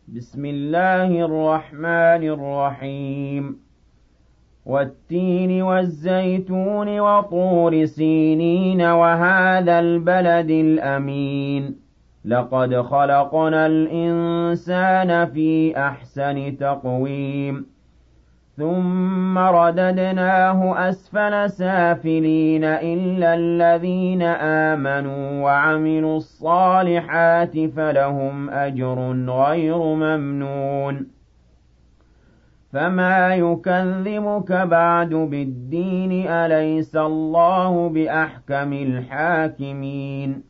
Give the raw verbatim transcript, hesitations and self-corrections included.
بسم الله الرحمن الرحيم والتين والزيتون وطور سينين وهذا البلد الأمين لقد خلقنا الإنسان في أحسن تقويم ثم رددناه أسفل سافلين إلا الذين آمنوا وعملوا الصالحات فلهم أجر غير ممنون فما يكذبك بعد بالدين أليس الله بأحكم الحاكمين